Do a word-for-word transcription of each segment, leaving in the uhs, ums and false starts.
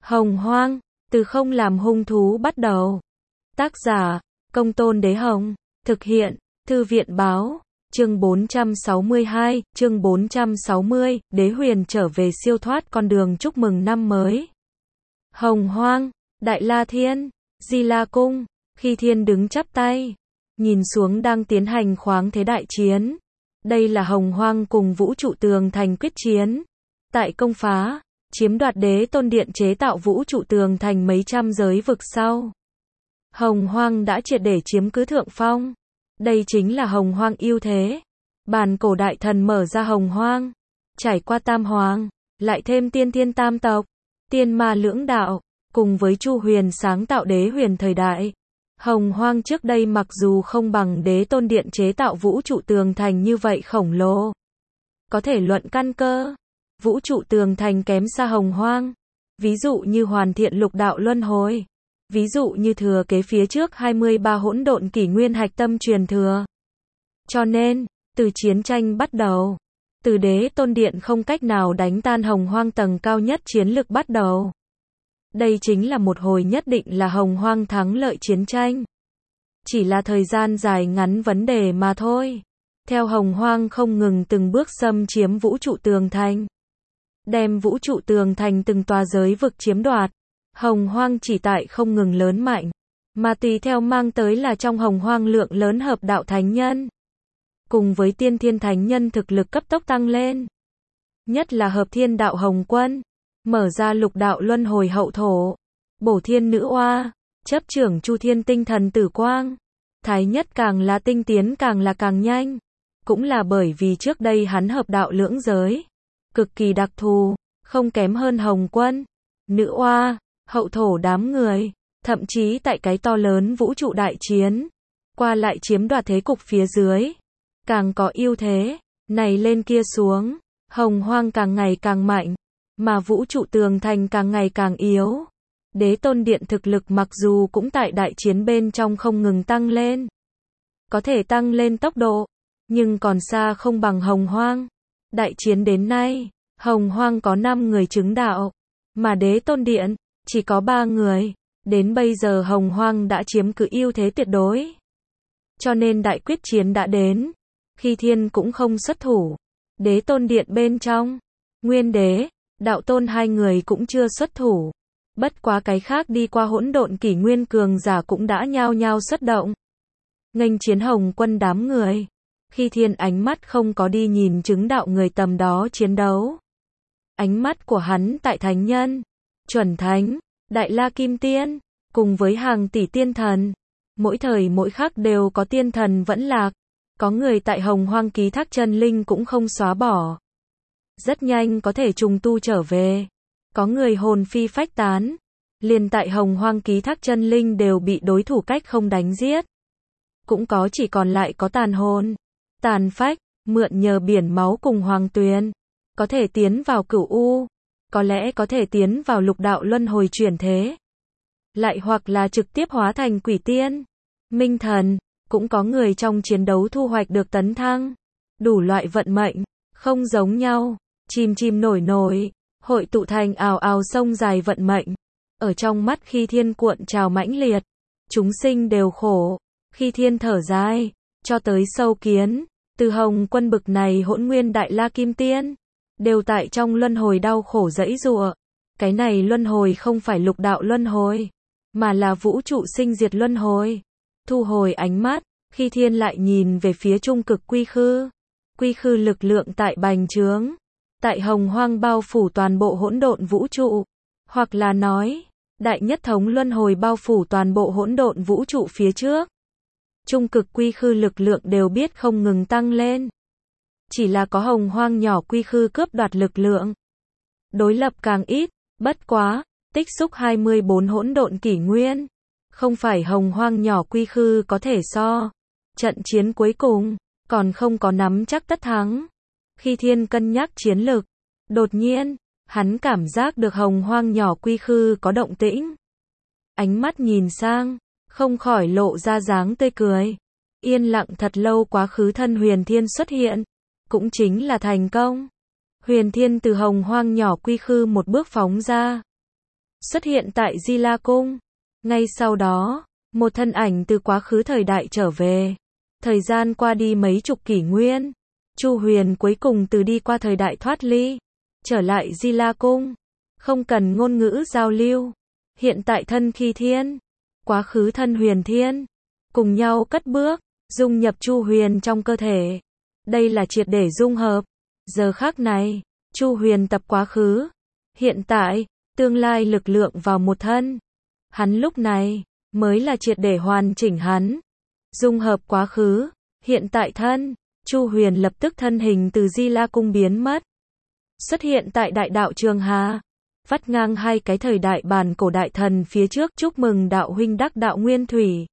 Hồng Hoang, từ không làm hung thú bắt đầu. Tác giả, Công Tôn Đế Hồng. Thực hiện, Thư viện Báo. Chương bốn trăm sáu mươi hai, chương bốn trăm sáu mươi, Đế Huyền trở về siêu thoát con đường chúc mừng năm mới. Hồng Hoang, Đại La Thiên, Di La Cung, Khi Thiên đứng chắp tay, nhìn xuống đang tiến hành khoáng thế đại chiến. Đây là Hồng Hoang cùng Vũ Trụ Tường Thành quyết chiến. Tại công phá, chiếm đoạt Đế Tôn Điện chế tạo Vũ Trụ Tường Thành mấy trăm giới vực sau, Hồng Hoang đã triệt để chiếm cứ thượng phong. Đây chính là Hồng Hoang ưu thế. Bàn cổ đại thần mở ra Hồng Hoang, trải qua tam hoàng, lại thêm tiên thiên tam tộc, tiên ma lưỡng đạo, cùng với Chu Huyền sáng tạo Đế Huyền thời đại. Hồng Hoang trước đây mặc dù không bằng Đế Tôn Điện chế tạo Vũ Trụ Tường Thành như vậy khổng lồ, có thể luận căn cơ, Vũ Trụ Tường Thành kém xa Hồng Hoang. Ví dụ như hoàn thiện lục đạo luân hồi, ví dụ như thừa kế phía trước hai mươi ba hỗn độn kỷ nguyên hạch tâm truyền thừa. Cho nên, từ chiến tranh bắt đầu, từ Đế Tôn Điện không cách nào đánh tan Hồng Hoang tầng cao nhất chiến lực bắt đầu, đây chính là một hồi nhất định là Hồng Hoang thắng lợi chiến tranh. Chỉ là thời gian dài ngắn vấn đề mà thôi. Theo Hồng Hoang không ngừng từng bước xâm chiếm Vũ Trụ Tường Thành, đem Vũ Trụ Tường Thành từng tòa giới vực chiếm đoạt, Hồng Hoang chỉ tại không ngừng lớn mạnh, mà tùy theo mang tới là trong Hồng Hoang lượng lớn hợp đạo thánh nhân, cùng với tiên thiên thánh nhân thực lực cấp tốc tăng lên. Nhất là hợp thiên đạo Hồng Quân, mở ra lục đạo luân hồi hậu thổ, bổ thiên nữ oa, chấp trưởng chu thiên tinh thần tử quang. Thái nhất càng là tinh tiến càng là càng nhanh. Cũng là bởi vì trước đây hắn hợp đạo lưỡng giới, cực kỳ đặc thù, không kém hơn Hồng Quân, nữ oa, hậu thổ đám người, thậm chí tại cái to lớn vũ trụ đại chiến, qua lại chiếm đoạt thế cục phía dưới, càng có ưu thế, này lên kia xuống, Hồng Hoang càng ngày càng mạnh, mà Vũ Trụ Tường Thành càng ngày càng yếu. Đế Tôn Điện thực lực mặc dù cũng tại đại chiến bên trong không ngừng tăng lên, có thể tăng lên tốc độ, nhưng còn xa không bằng Hồng Hoang. Đại chiến đến nay, Hồng Hoang có năm người chứng đạo, mà Đế Tôn Điện chỉ có ba người. Đến bây giờ Hồng Hoang đã chiếm cứ ưu thế tuyệt đối. Cho nên đại quyết chiến đã đến, Khi Thiên cũng không xuất thủ. Đế Tôn Điện bên trong, Nguyên Đế, Đạo Tôn hai người cũng chưa xuất thủ. Bất quá cái khác đi qua hỗn độn kỷ nguyên cường giả cũng đã nhao nhao xuất động, nghênh chiến Hồng Quân đám người. Khi Thiên ánh mắt không có đi nhìn chứng đạo người tầm đó chiến đấu. Ánh mắt của hắn tại thánh nhân, chuẩn thánh, Đại La Kim Tiên, cùng với hàng tỷ tiên thần. Mỗi thời mỗi khắc đều có tiên thần vẫn lạc. Có người tại Hồng Hoang ký thác chân linh cũng không xóa bỏ, rất nhanh có thể trùng tu trở về. Có người hồn phi phách tán, liền tại Hồng Hoang ký thác chân linh đều bị đối thủ cách không đánh giết. Cũng có chỉ còn lại có tàn hồn, tàn phách, mượn nhờ biển máu cùng hoàng tuyền, có thể tiến vào cửu u, có lẽ có thể tiến vào lục đạo luân hồi chuyển thế, lại hoặc là trực tiếp hóa thành quỷ tiên, minh thần. Cũng có người trong chiến đấu thu hoạch được tấn thăng. Đủ loại vận mệnh, không giống nhau, chìm chìm nổi nổi, hội tụ thành ào ào sông dài vận mệnh. Ở trong mắt Khi Thiên cuộn trào mãnh liệt, chúng sinh đều khổ. Khi Thiên thở dài, cho tới sâu kiến, từ Hồng Quân bực này hỗn nguyên Đại La Kim Tiên, đều tại trong luân hồi đau khổ giãy giụa. Cái này luân hồi không phải lục đạo luân hồi, mà là vũ trụ sinh diệt luân hồi. Thu hồi ánh mắt, Khi Thiên lại nhìn về phía trung cực quy khư. Quy khư lực lượng tại bành trướng, tại Hồng Hoang bao phủ toàn bộ hỗn độn vũ trụ, hoặc là nói, đại nhất thống luân hồi bao phủ toàn bộ hỗn độn vũ trụ phía trước. Trung cực quy khư lực lượng đều biết không ngừng tăng lên. Chỉ là có Hồng Hoang nhỏ quy khư cướp đoạt lực lượng, đối lập càng ít. Bất quá, tích xúc hai mươi bốn hỗn độn kỷ nguyên, không phải Hồng Hoang nhỏ quy khư có thể so. Trận chiến cuối cùng, còn không có nắm chắc tất thắng. Khi Thiên cân nhắc chiến lực, đột nhiên, hắn cảm giác được Hồng Hoang nhỏ quy khư có động tĩnh. Ánh mắt nhìn sang, không khỏi lộ ra dáng tươi cười. Yên lặng thật lâu quá khứ thân Huyền Thiên xuất hiện, cũng chính là thành công. Huyền Thiên từ Hồng Hoang nhỏ quy khư một bước phóng ra, xuất hiện tại Di La Cung. Ngay sau đó, một thân ảnh từ quá khứ thời đại trở về. Thời gian qua đi mấy chục kỷ nguyên, Chu Huyền cuối cùng từ đi qua thời đại thoát ly, trở lại Di La Cung. Không cần ngôn ngữ giao lưu. Hiện tại thân khi thiên, quá khứ thân Huyền Thiên, cùng nhau cất bước, dung nhập Chu Huyền trong cơ thể. Đây là triệt để dung hợp. Giờ khắc này, Chu Huyền tập quá khứ, hiện tại, tương lai lực lượng vào một thân. Hắn lúc này, mới là triệt để hoàn chỉnh hắn. Dung hợp quá khứ, hiện tại thân, Chu Huyền lập tức thân hình từ Di La Cung biến mất. Xuất hiện tại đại đạo Trường Hà. Vắt ngang hai cái thời đại bàn cổ đại thần phía trước, chúc mừng đạo huynh đắc đạo nguyên thủy.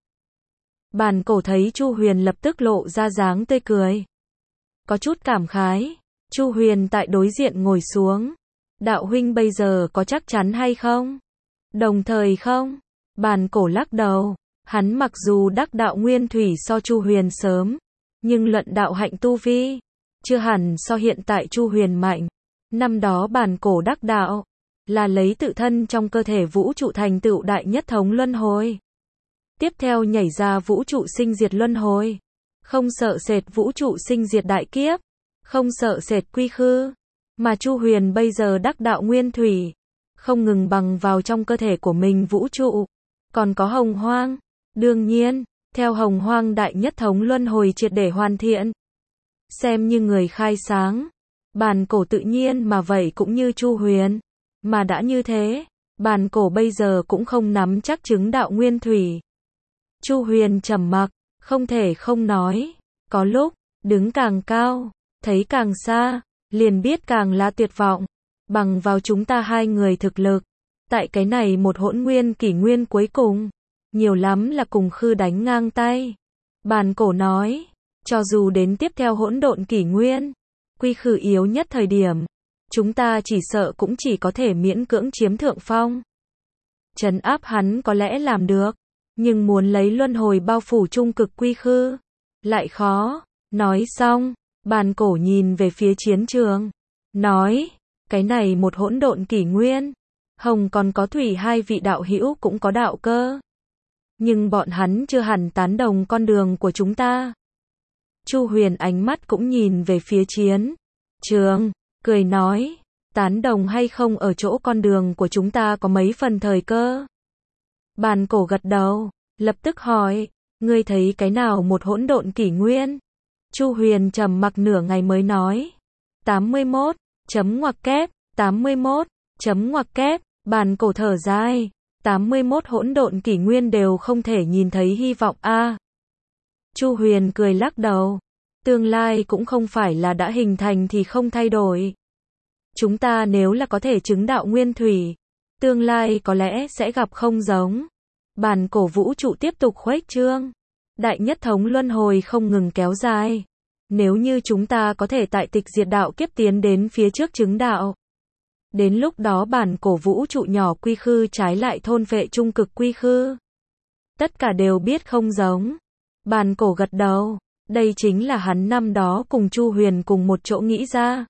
Bàn cổ thấy Chu Huyền lập tức lộ ra dáng tươi cười. Có chút cảm khái. Chu Huyền tại đối diện ngồi xuống. Đạo huynh bây giờ có chắc chắn hay không? Đồng thời không? Bàn cổ lắc đầu. Hắn mặc dù đắc đạo nguyên thủy so Chu Huyền sớm, nhưng luận đạo hạnh tu vi, chưa hẳn so hiện tại Chu Huyền mạnh. Năm đó bàn cổ đắc đạo, là lấy tự thân trong cơ thể vũ trụ thành tựu đại nhất thống luân hồi. Tiếp theo nhảy ra vũ trụ sinh diệt luân hồi. Không sợ sệt vũ trụ sinh diệt đại kiếp. Không sợ sệt quy khư. Mà Chu Huyền bây giờ đắc đạo nguyên thủy. Không ngừng bằng vào trong cơ thể của mình vũ trụ. Còn có hồng hoang. Đương nhiên, theo hồng hoang đại nhất thống luân hồi triệt để hoàn thiện. Xem như người khai sáng. Bàn cổ tự nhiên mà vậy cũng như Chu Huyền. Mà đã như thế, bàn cổ bây giờ cũng không nắm chắc chứng đạo nguyên thủy. Chu Huyền trầm mặc, không thể không nói. Có lúc, đứng càng cao, thấy càng xa, liền biết càng là tuyệt vọng. Bằng vào chúng ta hai người thực lực, tại cái này một hỗn nguyên kỷ nguyên cuối cùng, nhiều lắm là cùng khư đánh ngang tay. Bàn cổ nói, cho dù đến tiếp theo hỗn độn kỷ nguyên, quy khư yếu nhất thời điểm, chúng ta chỉ sợ cũng chỉ có thể miễn cưỡng chiếm thượng phong. Trấn áp hắn có lẽ làm được, nhưng muốn lấy luân hồi bao phủ trung cực quy khư, lại khó. Nói xong, bàn cổ nhìn về phía chiến trường, nói, cái này một hỗn độn kỷ nguyên, hồng còn có thủy hai vị đạo hữu cũng có đạo cơ. Nhưng bọn hắn chưa hẳn tán đồng con đường của chúng ta. Chu Huyền ánh mắt cũng nhìn về phía chiến trường, cười nói, tán đồng hay không ở chỗ con đường của chúng ta có mấy phần thời cơ. Bàn cổ gật đầu, lập tức hỏi, ngươi thấy cái nào một hỗn độn kỷ nguyên? Chu Huyền trầm mặc nửa ngày mới nói, tám mươi mốt, chấm ngoặc kép, tám mươi mốt, chấm ngoặc kép, bàn cổ thở dài, tám mươi mốt hỗn độn kỷ nguyên đều không thể nhìn thấy hy vọng a. À. Chu Huyền cười lắc đầu, tương lai cũng không phải là đã hình thành thì không thay đổi. Chúng ta nếu là có thể chứng đạo nguyên thủy, tương lai có lẽ sẽ gặp không giống. Bàn cổ vũ trụ tiếp tục khuếch trương, đại nhất thống luân hồi không ngừng kéo dài. Nếu như chúng ta có thể tại tịch diệt đạo kiếp tiến đến phía trước chứng đạo, đến lúc đó bản cổ vũ trụ nhỏ quy khư trái lại thôn vệ trung cực quy khư. Tất cả đều biết không giống. Bàn cổ gật đầu, đây chính là hắn năm đó cùng Chu Huyền cùng một chỗ nghĩ ra.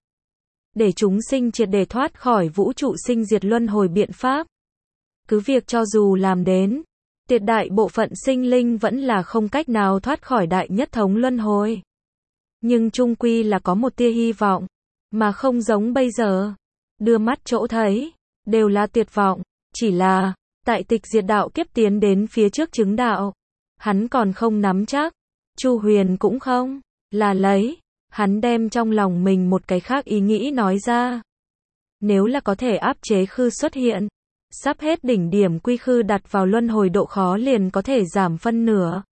Để chúng sinh triệt để thoát khỏi vũ trụ sinh diệt luân hồi biện pháp. Cứ việc cho dù làm đến, tuyệt đại bộ phận sinh linh vẫn là không cách nào thoát khỏi đại nhất thống luân hồi. Nhưng chung quy là có một tia hy vọng, mà không giống bây giờ. Đưa mắt chỗ thấy, đều là tuyệt vọng, chỉ là, tại tịch diệt đạo kiếp tiến đến phía trước chứng đạo. Hắn còn không nắm chắc, Chu Huyền cũng không, là lấy, hắn đem trong lòng mình một cái khác ý nghĩ nói ra. Nếu là có thể áp chế khư xuất hiện, sắp hết đỉnh điểm quy khư đặt vào luân hồi độ khó liền có thể giảm phân nửa.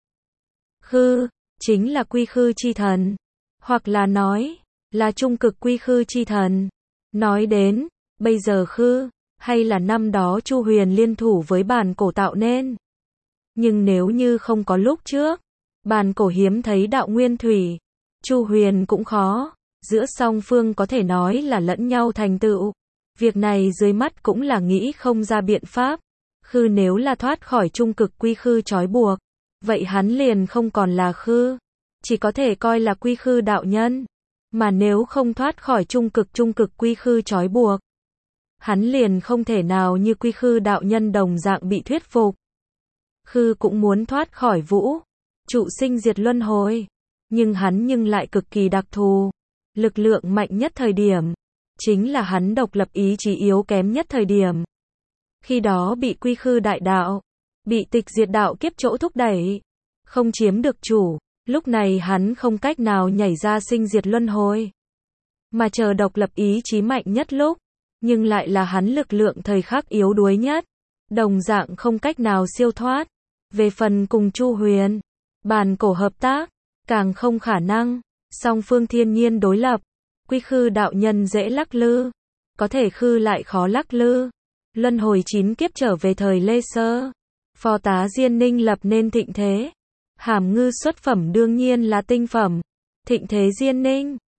Khư, chính là quy khư chi thần, hoặc là nói, là trung cực quy khư chi thần. Nói đến, bây giờ khư, hay là năm đó Chu Huyền liên thủ với bàn cổ tạo nên. Nhưng nếu như không có lúc trước, bàn cổ hiếm thấy đạo nguyên thủy, Chu Huyền cũng khó, giữa song phương có thể nói là lẫn nhau thành tựu. Việc này dưới mắt cũng là nghĩ không ra biện pháp. Khư nếu là thoát khỏi trung cực quy khư trói buộc, vậy hắn liền không còn là khư, chỉ có thể coi là quy khư đạo nhân. Mà nếu không thoát khỏi trung cực trung cực quy khư trói buộc, hắn liền không thể nào như Quy Khư đạo nhân đồng dạng bị thuyết phục. Khư cũng muốn thoát khỏi vũ trụ sinh diệt luân hồi, nhưng hắn nhưng lại cực kỳ đặc thù. Lực lượng mạnh nhất thời điểm, chính là hắn độc lập ý chí yếu kém nhất thời điểm. Khi đó bị Quy Khư đại đạo, bị tịch diệt đạo kiếp chỗ thúc đẩy, không chiếm được chủ, lúc này hắn không cách nào nhảy ra sinh diệt luân hồi. Mà chờ độc lập ý chí mạnh nhất lúc, nhưng lại là hắn lực lượng thời khắc yếu đuối nhất, đồng dạng không cách nào siêu thoát. Về phần cùng Chu Huyền, bàn cổ hợp tác, càng không khả năng, song phương thiên nhiên đối lập. Quy Khư đạo nhân dễ lắc lư, có thể Khư lại khó lắc lư. Luân hồi chín kiếp trở về thời Lê Sơ, phò tá Diên Ninh lập nên thịnh thế. Hàm Ngư xuất phẩm đương nhiên là tinh phẩm. Thịnh thế Diên Ninh,